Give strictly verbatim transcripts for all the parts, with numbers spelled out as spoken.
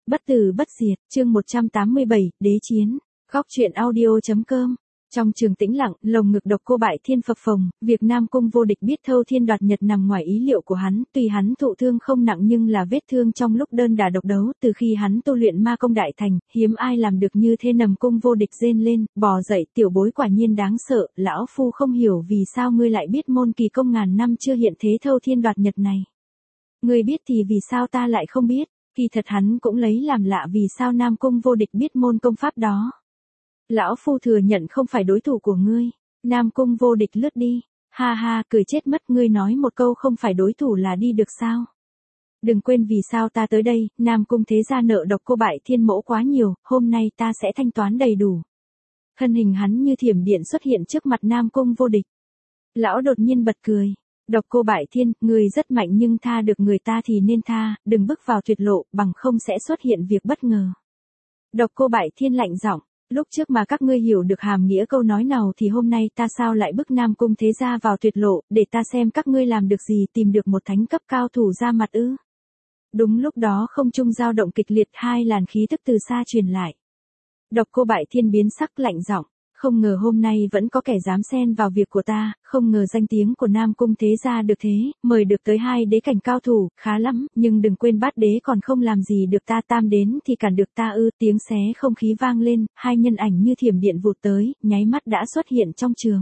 Bất tử bất diệt, chương một trăm tám mươi bảy, đế chiến. Góc truyện audio.com. Trong trường tĩnh lặng, lồng ngực Độc Cô Bại Thiên phập phồng, việc Nam Cung vô địch biết thâu thiên đoạt nhật nằm ngoài ý liệu của hắn, tuy hắn thụ thương không nặng nhưng là vết thương trong lúc đơn đả độc đấu, từ khi hắn tu luyện ma công đại thành, hiếm ai làm được như thế. Nằm Cung vô địch rên lên, bò dậy, tiểu bối quả nhiên đáng sợ, lão phu không hiểu vì sao ngươi lại biết môn kỳ công ngàn năm chưa hiện thế thâu thiên đoạt nhật này. Ngươi biết thì vì sao ta lại không biết? Kỳ thật hắn cũng lấy làm lạ vì sao Nam Cung vô địch biết môn công pháp đó. Lão phu thừa nhận không phải đối thủ của ngươi. Nam Cung vô địch lướt đi. Ha ha, cười chết mất, ngươi nói một câu không phải đối thủ là đi được sao? Đừng quên vì sao ta tới đây, Nam Cung thế gia nợ Độc Cô Bại Thiên mẫu quá nhiều, hôm nay ta sẽ thanh toán đầy đủ. Thân hình hắn như thiểm điện xuất hiện trước mặt Nam Cung vô địch. Lão đột nhiên bật cười. Độc Cô Bại Thiên, người rất mạnh nhưng tha được người ta thì nên tha, đừng bước vào tuyệt lộ, bằng không sẽ xuất hiện việc bất ngờ. Độc Cô Bại Thiên lạnh giọng, lúc trước mà các ngươi hiểu được hàm nghĩa câu nói nào thì hôm nay ta sao lại bức Nam Cung thế gia vào tuyệt lộ, để ta xem các ngươi làm được gì, tìm được một thánh cấp cao thủ ra mặt ư? Đúng lúc đó không trung dao động kịch liệt, hai làn khí tức từ xa truyền lại. Độc Cô Bại Thiên biến sắc lạnh giọng. Không ngờ hôm nay vẫn có kẻ dám xen vào việc của ta, không ngờ danh tiếng của Nam Cung thế gia được thế, mời được tới hai đế cảnh cao thủ, khá lắm, nhưng đừng quên bát đế còn không làm gì được ta, tam đến thì cản được ta ư? Tiếng xé không khí vang lên, hai nhân ảnh như thiểm điện vụt tới, nháy mắt đã xuất hiện trong trường.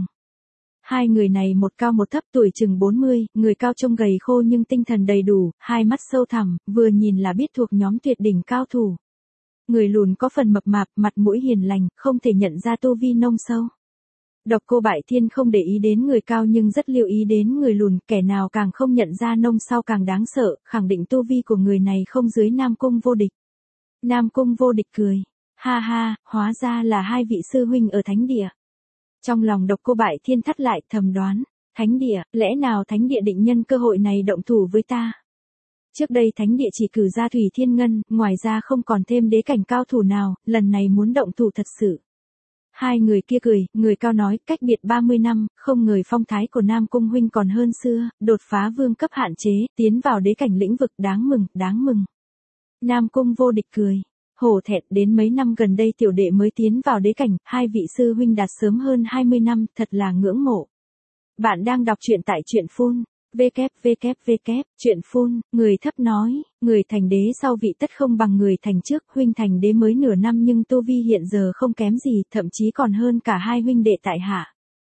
Hai người này một cao một thấp, tuổi chừng bốn mươi, người cao trông gầy khô nhưng tinh thần đầy đủ, hai mắt sâu thẳm, vừa nhìn là biết thuộc nhóm tuyệt đỉnh cao thủ. Người lùn có phần mập mạp, mặt mũi hiền lành, không thể nhận ra tu vi nông sâu. Độc Cô Bại Thiên không để ý đến người cao nhưng rất lưu ý đến người lùn, kẻ nào càng không nhận ra nông sâu càng đáng sợ, khẳng định tu vi của người này không dưới Nam Cung vô địch. Nam Cung vô địch cười, ha ha, hóa ra là hai vị sư huynh ở thánh địa. Trong lòng Độc Cô Bại Thiên thắt lại, thầm đoán, thánh địa, lẽ nào thánh địa định nhân cơ hội này động thủ với ta? Trước đây thánh địa chỉ cử ra Thủy Thiên Ngân, ngoài ra không còn thêm đế cảnh cao thủ nào, lần này muốn động thủ thật sự. Hai người kia cười, người cao nói, cách biệt ba mươi năm, không ngờ phong thái của Nam Cung huynh còn hơn xưa, đột phá vương cấp hạn chế, tiến vào đế cảnh lĩnh vực, đáng mừng, đáng mừng. Nam Cung vô địch cười, hổ thẹn, đến mấy năm gần đây tiểu đệ mới tiến vào đế cảnh, hai vị sư huynh đạt sớm hơn hai mươi năm, thật là ngưỡng mộ. Bạn đang đọc truyện tại truyện phun. www, chuyện phun, người thấp nói, người thành đế sau vị tất không bằng người thành trước, huynh thành đế mới nửa năm nhưng tu vi hiện giờ không kém gì, thậm chí còn hơn cả hai huynh đệ tại hạ.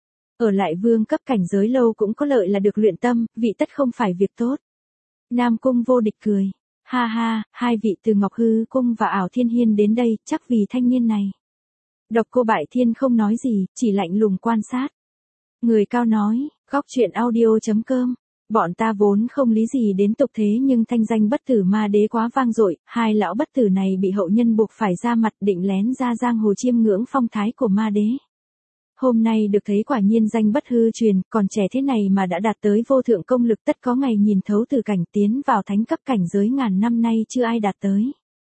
Ở lại vương cấp cảnh giới lâu cũng có lợi là được luyện tâm, vị tất không phải việc tốt. Nam Cung vô địch cười, ha ha, hai vị từ Ngọc Hư Cung và Ảo Thiên Hiên đến đây, chắc vì thanh niên này. Độc Cô Bại Thiên không nói gì, chỉ lạnh lùng quan sát. Người cao nói, góc truyện audio.com. Bọn ta vốn không lý gì đến tục thế nhưng thanh danh bất tử ma đế quá vang dội, hai lão bất tử này bị hậu nhân buộc phải ra mặt định lén ra giang hồ chiêm ngưỡng phong thái của ma đế. Hôm nay được thấy quả nhiên danh bất hư truyền, còn trẻ thế này mà đã đạt tới vô thượng công lực, tất có ngày nhìn thấu từ cảnh tiến vào thánh cấp cảnh giới ngàn năm nay chưa ai đạt tới.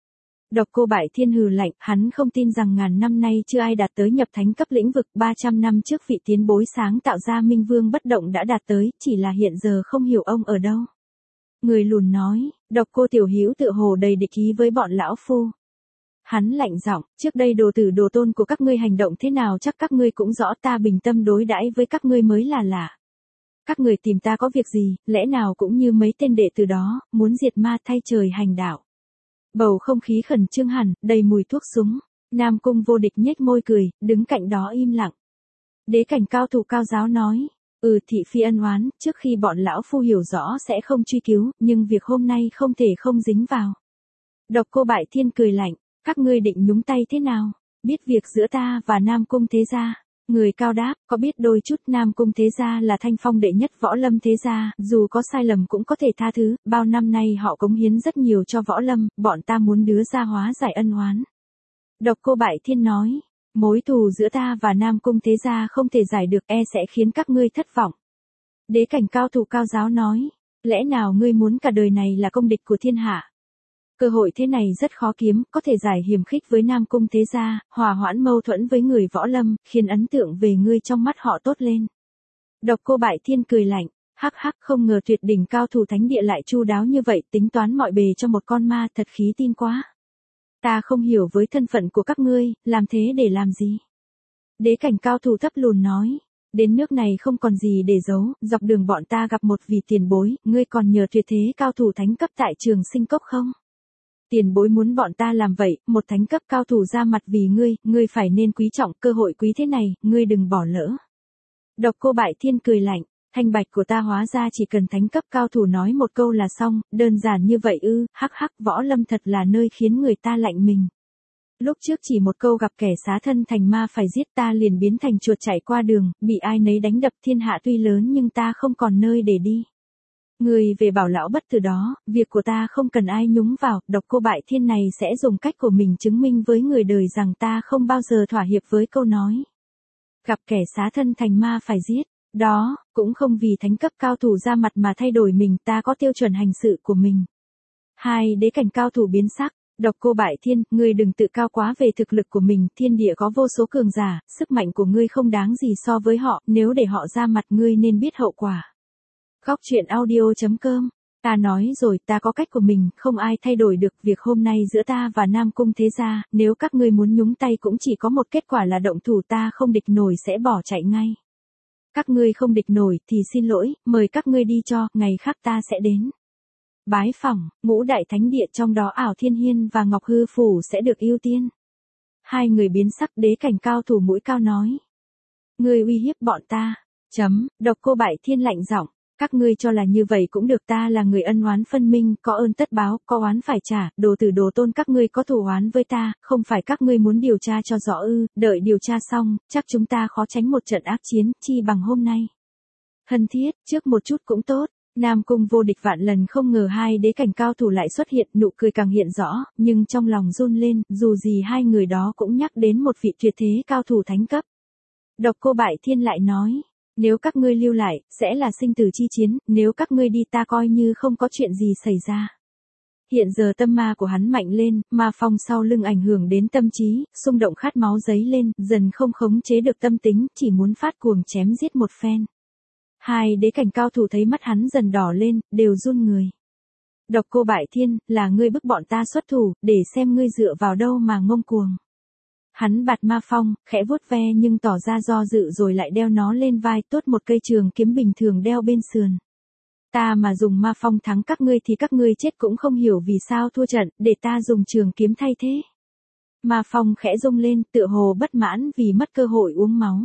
Độc Cô Bại Thiên hừ lạnh, hắn không tin rằng ngàn năm nay chưa ai đạt tới nhập thánh cấp lĩnh vực, ba trăm năm trước vị tiến bối sáng tạo ra Minh Vương bất động đã đạt tới, chỉ là hiện giờ không hiểu ông ở đâu. Người lùn nói, Độc Cô tiểu hữu tựa hồ đầy địch ý với bọn lão phu. Hắn lạnh giọng, trước đây đồ tử đồ tôn của các ngươi hành động thế nào chắc các ngươi cũng rõ, ta bình tâm đối đãi với các ngươi mới là lạ. Các người tìm ta có việc gì, lẽ nào cũng như mấy tên đệ tử đó, muốn diệt ma thay trời hành đạo. Bầu không khí khẩn trương hẳn, đầy mùi thuốc súng. Nam Cung vô địch nhếch môi cười, đứng cạnh đó im lặng. Đế cảnh cao thủ cao giáo nói, ừ thị phi ân oán, trước khi bọn lão phu hiểu rõ sẽ không truy cứu, nhưng việc hôm nay không thể không dính vào. Độc Cô Bại Thiên cười lạnh, các ngươi định nhúng tay thế nào? Biết việc giữa ta và Nam Cung thế gia. Người cao đáp, có biết đôi chút. Nam Cung thế gia là thanh phong đệ nhất võ lâm thế gia, dù có sai lầm cũng có thể tha thứ, bao năm nay họ cống hiến rất nhiều cho võ lâm, bọn ta muốn đứa ra hóa giải ân oán. Độc Cô Bại Thiên nói, mối thù giữa ta và Nam Cung thế gia không thể giải được, e sẽ khiến các ngươi thất vọng. Đế cảnh cao thủ cao giáo nói, lẽ nào ngươi muốn cả đời này là công địch của thiên hạ? Cơ hội thế này rất khó kiếm, có thể giải hiểm khích với Nam Cung thế gia, hòa hoãn mâu thuẫn với người võ lâm, khiến ấn tượng về ngươi trong mắt họ tốt lên. Độc Cô Bại Thiên cười lạnh, hắc hắc, không ngờ tuyệt đỉnh cao thủ thánh địa lại chu đáo như vậy, tính toán mọi bề cho một con ma, thật khí tin quá. Ta không hiểu với thân phận của các ngươi, làm thế để làm gì? Đế cảnh cao thủ thấp lùn nói. Đến nước này không còn gì để giấu, dọc đường bọn ta gặp một vị tiền bối, ngươi còn nhờ tuyệt thế cao thủ thánh cấp tại trường sinh cốc không? Tiền bối muốn bọn ta làm vậy, một thánh cấp cao thủ ra mặt vì ngươi, ngươi phải nên quý trọng cơ hội quý thế này, ngươi đừng bỏ lỡ. Độc Cô Bại Thiên cười lạnh, thanh bạch của ta hóa ra chỉ cần thánh cấp cao thủ nói một câu là xong, đơn giản như vậy ư, hắc hắc, võ lâm thật là nơi khiến người ta lạnh mình. Lúc trước chỉ một câu gặp kẻ xá thân thành ma phải giết ta liền biến thành chuột chạy qua đường, bị ai nấy đánh đập thiên hạ tuy lớn nhưng ta không còn nơi để đi. Người về bảo lão bất từ đó, việc của ta không cần ai nhúng vào, Độc Cô Bại Thiên này sẽ dùng cách của mình chứng minh với người đời rằng ta không bao giờ thỏa hiệp với câu nói. Gặp kẻ xá thân thành ma phải giết, đó, cũng không vì thánh cấp cao thủ ra mặt mà thay đổi mình, ta có tiêu chuẩn hành sự của mình. Hai đế cảnh cao thủ biến sắc. Độc Cô Bại Thiên, ngươi đừng tự cao quá về thực lực của mình, thiên địa có vô số cường giả, sức mạnh của ngươi không đáng gì so với họ, nếu để họ ra mặt ngươi nên biết hậu quả. Góc truyện audio chấm com, ta nói rồi, ta có cách của mình, không ai thay đổi được việc hôm nay giữa ta và Nam Cung thế gia, nếu các ngươi muốn nhúng tay cũng chỉ có một kết quả là động thủ, ta không địch nổi sẽ bỏ chạy ngay. Các ngươi không địch nổi thì xin lỗi, mời các ngươi đi cho, ngày khác ta sẽ đến. Bái phỏng, ngũ đại thánh địa trong đó Ảo Thiên Hiên và Ngọc Hư Phủ sẽ được ưu tiên. Hai người biến sắc, đế cảnh cao thủ mũi cao nói. Ngươi uy hiếp bọn ta. Chấm, Độc Cô Bại Thiên lạnh giọng, các ngươi cho là như vậy cũng được, ta là người ân oán phân minh, có ơn tất báo, có oán phải trả, đồ tử đồ tôn các ngươi có thù oán với ta, không phải các ngươi muốn điều tra cho rõ ư, đợi điều tra xong, chắc chúng ta khó tránh một trận ác chiến, chi bằng hôm nay. Hân thiết, trước một chút cũng tốt. Nam Cung vô địch vạn lần không ngờ hai đế cảnh cao thủ lại xuất hiện, nụ cười càng hiện rõ, nhưng trong lòng run lên, dù gì hai người đó cũng nhắc đến một vị tuyệt thế cao thủ thánh cấp. Độc Cô Bại Thiên lại nói, nếu các ngươi lưu lại, sẽ là sinh tử chi chiến, nếu các ngươi đi ta coi như không có chuyện gì xảy ra. Hiện giờ tâm ma của hắn mạnh lên, ma phong sau lưng ảnh hưởng đến tâm trí, xung động khát máu dấy lên, dần không khống chế được tâm tính, chỉ muốn phát cuồng chém giết một phen. Hai đế cảnh cao thủ thấy mắt hắn dần đỏ lên, đều run người. Độc Cô Bại Thiên, là ngươi bức bọn ta xuất thủ, để xem ngươi dựa vào đâu mà ngông cuồng. Hắn bạt ma phong, khẽ vuốt ve nhưng tỏ ra do dự rồi lại đeo nó lên vai, tốt một cây trường kiếm bình thường đeo bên sườn. Ta mà dùng ma phong thắng các ngươi thì các ngươi chết cũng không hiểu vì sao thua trận, để ta dùng trường kiếm thay thế. Ma phong khẽ rung lên, tựa hồ bất mãn vì mất cơ hội uống máu.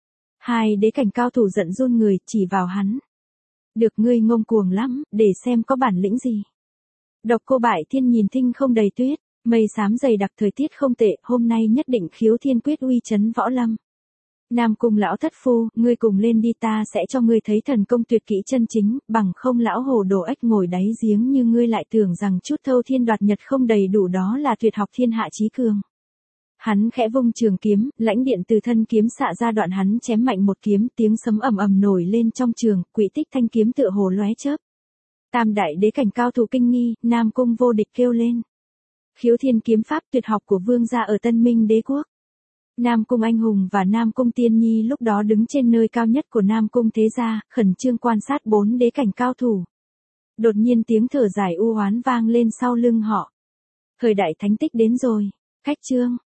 Hai đế cảnh cao thủ giận run người, chỉ vào hắn. Được, ngươi ngông cuồng lắm, để xem có bản lĩnh gì. Độc Cô Bại Thiên nhìn thinh không đầy tuyết, mây xám dày đặc, thời tiết không tệ, hôm nay nhất định khiếu thiên quyết uy chấn võ lâm. Nam Cung lão thất phu, ngươi cùng lên đi, ta sẽ cho ngươi thấy thần công tuyệt kỹ chân chính, bằng không lão hồ đồ ếch ngồi đáy giếng như ngươi lại tưởng rằng chút thâu thiên đoạt nhật không đầy đủ đó là tuyệt học thiên hạ chí cường. Hắn khẽ vung trường kiếm, lãnh điện từ thân kiếm xạ ra, đoạn hắn chém mạnh một kiếm, tiếng sấm ầm ầm nổi lên trong trường, quỹ tích thanh kiếm tựa hồ lóe chớp. Tam đại đế cảnh cao thủ kinh nghi, Nam Cung vô địch kêu lên. Khiếu thiên kiếm pháp tuyệt học của vương gia ở Tân Minh đế quốc. Nam Cung anh hùng và Nam Cung tiên nhi lúc đó đứng trên nơi cao nhất của Nam Cung thế gia, khẩn trương quan sát bốn đế cảnh cao thủ. Đột nhiên tiếng thở dài u oán vang lên sau lưng họ. Thời đại thánh tích đến rồi. Khách chương.